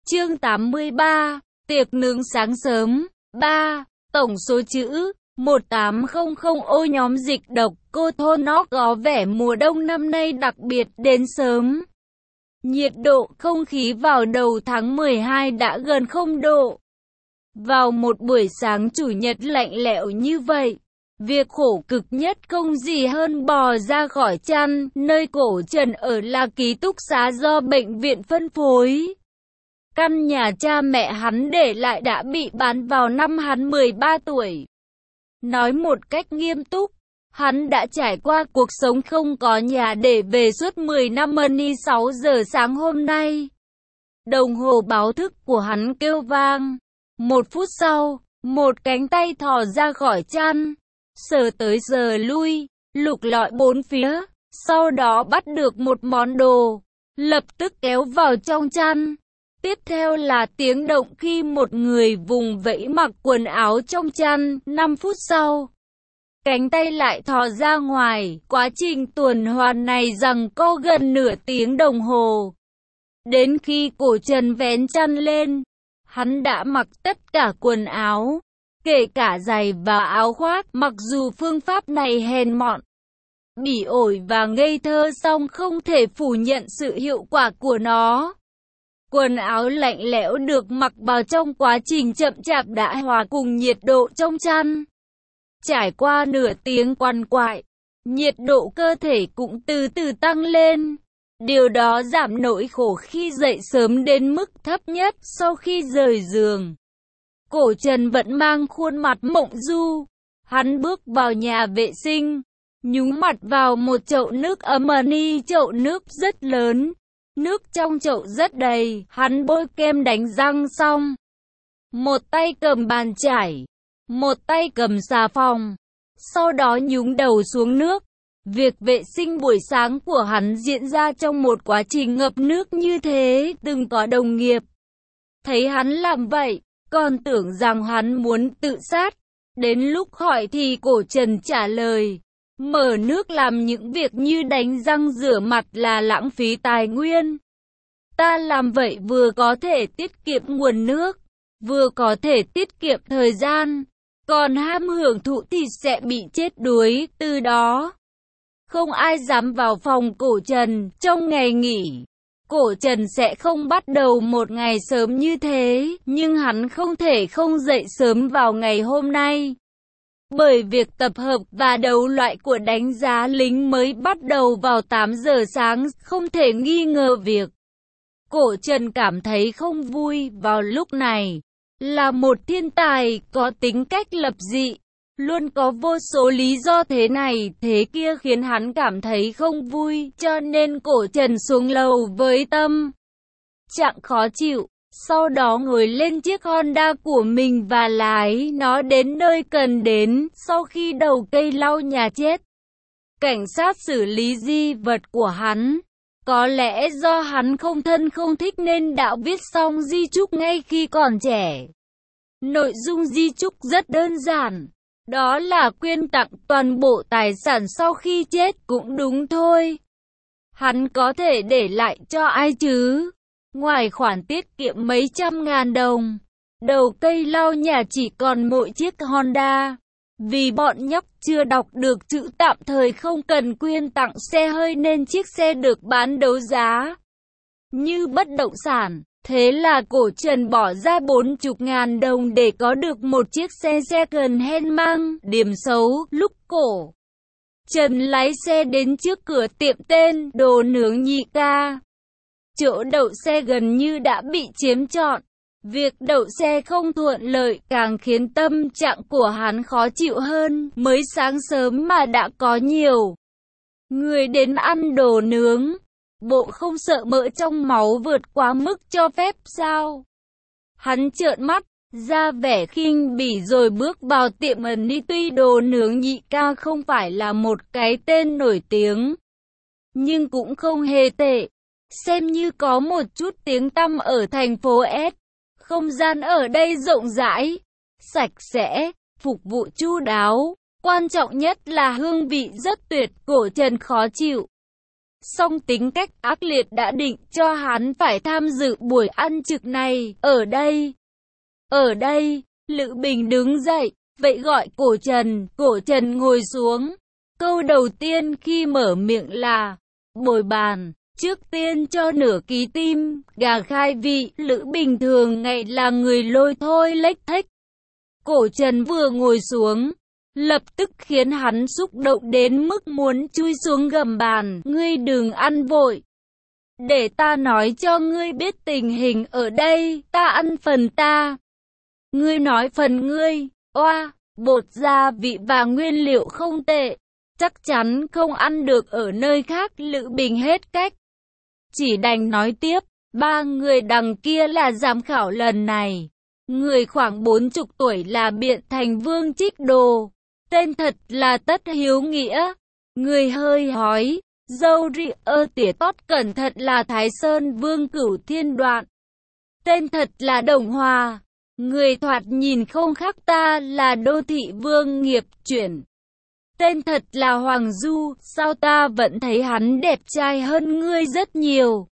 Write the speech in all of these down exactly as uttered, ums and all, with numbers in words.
Chương tám mươi ba, tiệc nướng sáng sớm. ba. Tổng số chữ một tám không không ô nhóm dịch độc cô thôn nó có vẻ mùa đông năm nay đặc biệt đến sớm. Nhiệt độ không khí vào đầu tháng mười hai đã gần không độ. Vào một buổi sáng chủ nhật lạnh lẽo như vậy, việc khổ cực nhất không gì hơn bò ra khỏi chăn, nơi Cổ Trần ở là ký túc xá do bệnh viện phân phối. Căn nhà cha mẹ hắn để lại đã bị bán vào năm hắn mười ba tuổi. Nói một cách nghiêm túc, hắn đã trải qua cuộc sống không có nhà để về suốt mười năm. Money sáu giờ sáng hôm nay. Đồng hồ báo thức của hắn kêu vang. Một phút sau, một cánh tay thò ra khỏi chăn, sờ tới sờ lui, lục lọi bốn phía, sau đó bắt được một món đồ, lập tức kéo vào trong chăn. Tiếp theo là tiếng động khi một người vùng vẫy mặc quần áo trong chăn. năm phút sau, cánh tay lại thò ra ngoài. Quá trình tuần hoàn này giằng co gần nửa tiếng đồng hồ. Đến khi Cổ Trần vén chăn lên, hắn đã mặc tất cả quần áo, kể cả giày và áo khoác. Mặc dù phương pháp này hèn mọn, bỉ ổi và ngây thơ, song không thể phủ nhận sự hiệu quả của nó. Quần áo lạnh lẽo được mặc vào trong quá trình chậm chạp đã hòa cùng nhiệt độ trong chăn. Trải qua nửa tiếng quằn quại, nhiệt độ cơ thể cũng từ từ tăng lên. Điều đó giảm nỗi khổ khi dậy sớm đến mức thấp nhất sau khi rời giường. Cổ Trần vẫn mang khuôn mặt mộng du. Hắn bước vào nhà vệ sinh, nhúng mặt vào một chậu nước ấm. Money chậu nước rất lớn. Nước trong chậu rất đầy, hắn bôi kem đánh răng xong. Một tay cầm bàn chải, một tay cầm xà phòng, sau đó nhúng đầu xuống nước. Việc vệ sinh buổi sáng của hắn diễn ra trong một quá trình ngập nước như thế. Từng có đồng nghiệp thấy hắn làm vậy, còn tưởng rằng hắn muốn tự sát. Đến lúc hỏi thì Cổ Trần trả lời, mở nước làm những việc như đánh răng rửa mặt là lãng phí tài nguyên. Ta làm vậy vừa có thể tiết kiệm nguồn nước, vừa có thể tiết kiệm thời gian, còn ham hưởng thụ thì sẽ bị chết đuối. Từ đó, không ai dám vào phòng Cổ Trần. Trong ngày nghỉ, Cổ Trần sẽ không bắt đầu một ngày sớm như thế, nhưng hắn không thể không dậy sớm vào ngày hôm nay. Bởi việc tập hợp và đấu loại của đánh giá lính mới bắt đầu vào tám giờ sáng, không thể nghi ngờ việc Cổ Trần cảm thấy không vui vào lúc này. Là một thiên tài, có tính cách lập dị, luôn có vô số lý do thế này, thế kia khiến hắn cảm thấy không vui, cho nên Cổ Trần xuống lầu với tâm trạng khó chịu. Sau đó ngồi lên chiếc Honda của mình và lái nó đến nơi cần đến. Sau khi đầu cây lau nhà chết, cảnh sát xử lý di vật của hắn. Có lẽ do hắn không thân không thích nên đã viết xong di chúc ngay khi còn trẻ. Nội dung di chúc rất đơn giản, đó là quyên tặng toàn bộ tài sản sau khi chết. Cũng đúng thôi, hắn có thể để lại cho ai chứ? Ngoài khoản tiết kiệm mấy trăm ngàn đồng, đầu cây lau nhà chỉ còn mỗi chiếc Honda. Vì bọn nhóc chưa đọc được chữ tạm thời không cần quyên tặng xe hơi nên chiếc xe được bán đấu giá như bất động sản. Thế là Cổ Trần bỏ ra bốn mươi ngàn đồng để có được một chiếc xe second hand mang điểm xấu. Lúc Cổ Trần lái xe đến trước cửa tiệm tên Đồ Nướng Nhị Ca, chỗ đậu xe gần như đã bị chiếm trọn. Việc đậu xe không thuận lợi càng khiến tâm trạng của hắn khó chịu hơn. Mới sáng sớm mà đã có nhiều người đến ăn đồ nướng, bộ không sợ mỡ trong máu vượt quá mức cho phép sao? Hắn trợn mắt, ra vẻ khinh bỉ rồi bước vào tiệm Money. Tuy Đồ Nướng Nhị Ca không phải là một cái tên nổi tiếng, nhưng cũng không hề tệ, xem như có một chút tiếng tăm ở thành phố S. Không gian ở đây rộng rãi, sạch sẽ, phục vụ chu đáo, quan trọng nhất là hương vị rất tuyệt. Cổ Trần khó chịu Song tính cách ác liệt đã định cho hắn phải tham dự buổi ăn trực này. Ở đây, ở đây, Lữ Bình đứng dậy, vậy gọi Cổ Trần. Cổ Trần ngồi xuống. Câu đầu tiên khi mở miệng là bồi bàn. Trước tiên cho nửa ký tim, gà khai vị. Lữ Bình thường ngày là người lôi thôi lếch thếch. Cổ Trần vừa ngồi xuống, lập tức khiến hắn xúc động đến mức muốn chui xuống gầm bàn. Ngươi đừng ăn vội. Để ta nói cho ngươi biết tình hình ở đây, ta ăn phần ta. Ngươi nói phần ngươi, oa, bột gia vị và nguyên liệu không tệ. Chắc chắn không ăn được ở nơi khác. Lữ Bình hết cách, chỉ đành nói tiếp. Ba người đằng kia là giám khảo lần này. Người khoảng bốn chục tuổi là Biện Thành Vương Trích Đồ. Tên thật là Tất Hiếu Nghĩa. Người hơi hói, dâu ri ơ tỉa tót cẩn thận là Thái Sơn Vương Cửu Thiên Đoạn. Tên thật là Đồng Hòa. Người thoạt nhìn không khác ta là Đô Thị Vương Nghiệp Chuyển. Tên thật là Hoàng Du. Sao ta vẫn thấy hắn đẹp trai hơn ngươi rất nhiều.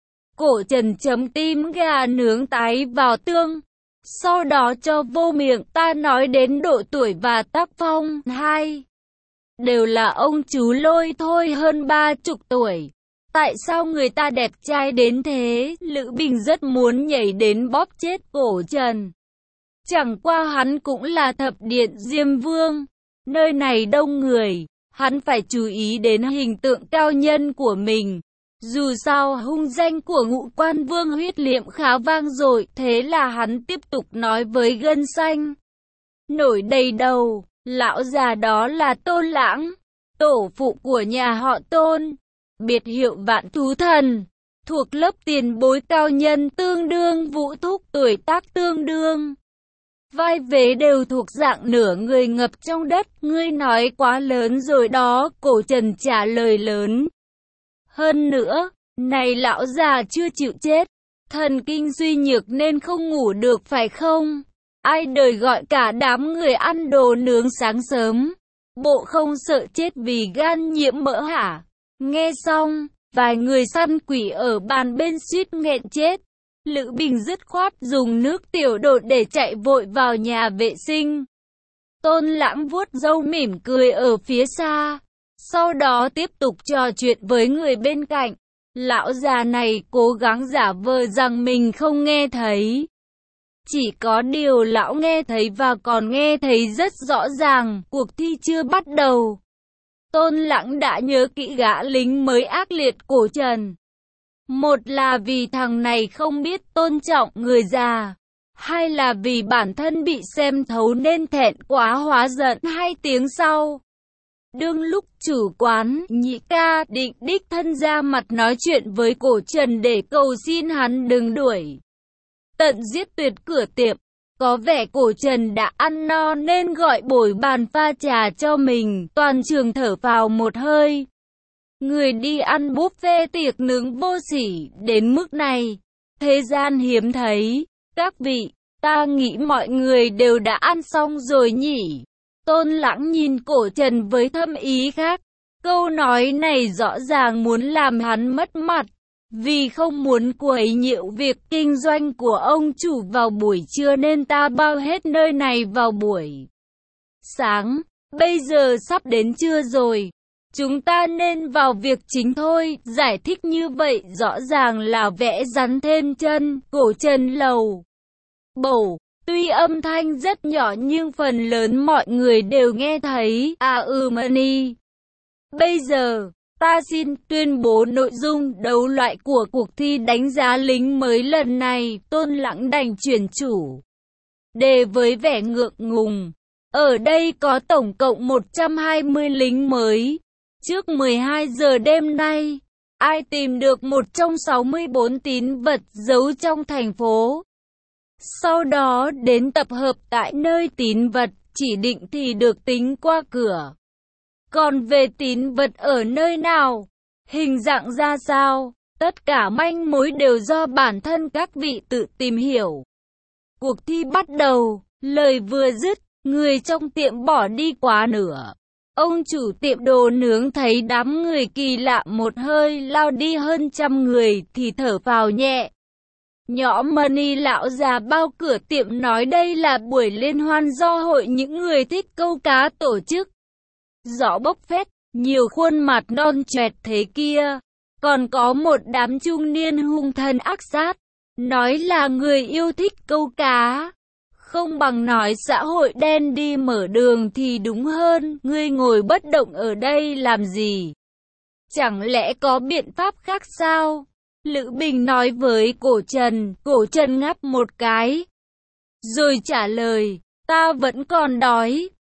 Cổ Trần chấm tim gà nướng tái vào tương, sau đó cho vô miệng. Ta nói đến độ tuổi và tác phong, hai đều là ông chú lôi thôi hơn ba chục tuổi. Tại sao người ta đẹp trai đến thế? Lữ Bình rất muốn nhảy đến bóp chết Cổ Trần. Chẳng qua hắn cũng là thập điện Diêm Vương. Nơi này đông người, hắn phải chú ý đến hình tượng cao nhân của mình. Dù sao hung danh của Ngũ Quan Vương Huyết Liệm khá vang dội, thế là hắn tiếp tục nói với gân xanh nổi đầy đầu. Lão già đó là Tôn Lãng, tổ phụ của nhà họ Tôn, biệt hiệu Vạn Thú Thần, thuộc lớp tiền bối cao nhân tương đương Vũ Thúc, tuổi tác tương đương. Vai vế đều thuộc dạng nửa người ngập trong đất. Ngươi nói quá lớn rồi đó. Cổ Trần trả lời lớn. Hơn nữa, này lão già chưa chịu chết, thần kinh suy nhược nên không ngủ được phải không? Ai đời gọi cả đám người ăn đồ nướng sáng sớm. Bộ không sợ chết vì gan nhiễm mỡ hả? Nghe xong, vài người săn quỷ ở bàn bên suýt nghẹn chết. Lữ Bình dứt khoát dùng nước tiểu đột để chạy vội vào nhà vệ sinh. Tôn Lãng vuốt râu mỉm cười ở phía xa, sau đó tiếp tục trò chuyện với người bên cạnh. Lão già này cố gắng giả vờ rằng mình không nghe thấy. Chỉ có điều lão nghe thấy và còn nghe thấy rất rõ ràng. Cuộc thi chưa bắt đầu, Tôn Lãng đã nhớ kỹ gã lính mới ác liệt Cổ Trần. Một là vì thằng này không biết tôn trọng người già, hai là vì bản thân bị xem thấu nên thẹn quá hóa giận. Hai tiếng sau, đương lúc chủ quán Nhị Ca định đích thân ra mặt nói chuyện với Cổ Trần để cầu xin hắn đừng đuổi tận giết tuyệt cửa tiệm. Có vẻ Cổ Trần đã ăn no nên gọi bồi bàn pha trà cho mình. Toàn trường thở phào một hơi. Người đi ăn buffet tiệc nướng vô sỉ đến mức này, thế gian hiếm thấy. Các vị, ta nghĩ mọi người đều đã ăn xong rồi nhỉ? Tôn Lãng nhìn Cổ Trần với thâm ý khác. Câu nói này rõ ràng muốn làm hắn mất mặt, vì không muốn quấy nhiễu việc kinh doanh của ông chủ vào buổi trưa nên ta bao hết nơi này vào buổi sáng. Bây giờ sắp đến trưa rồi, chúng ta nên vào việc chính thôi. Giải thích như vậy rõ ràng là vẽ rắn thêm chân. Cổ Trần lầu bầu, tuy âm thanh rất nhỏ nhưng phần lớn mọi người đều nghe thấy. À ừ Mani, bây giờ ta xin tuyên bố nội dung đấu loại của cuộc thi đánh giá lính mới lần này. Tôn Lãng đành chuyển chủ đề với vẻ ngượng ngùng. Ở đây có tổng cộng một trăm hai mươi lính mới. Trước mười hai giờ đêm nay, ai tìm được một trong sáu mươi bốn tín vật giấu trong thành phố, sau đó đến tập hợp tại nơi tín vật chỉ định thì được tính qua cửa. Còn về tín vật ở nơi nào, hình dạng ra sao, tất cả manh mối đều do bản thân các vị tự tìm hiểu. Cuộc thi bắt đầu, lời vừa dứt, người trong tiệm bỏ đi quá nửa. Ông chủ tiệm đồ nướng thấy đám người kỳ lạ một hơi lao đi hơn trăm người thì thở phào nhẹ. Nhõm Money lão già bao cửa tiệm nói đây là buổi liên hoan do hội những người thích câu cá tổ chức. Gió bốc phét, nhiều khuôn mặt non choẹt thế kia. Còn có một đám trung niên hung thần ác sát, nói là người yêu thích câu cá. Không bằng nói xã hội đen đi mở đường thì đúng hơn, ngươi ngồi bất động ở đây làm gì? Chẳng lẽ có biện pháp khác sao? Lữ Bình nói với Cổ Trần, Cổ Trần ngáp một cái. Rồi trả lời, ta vẫn còn đói,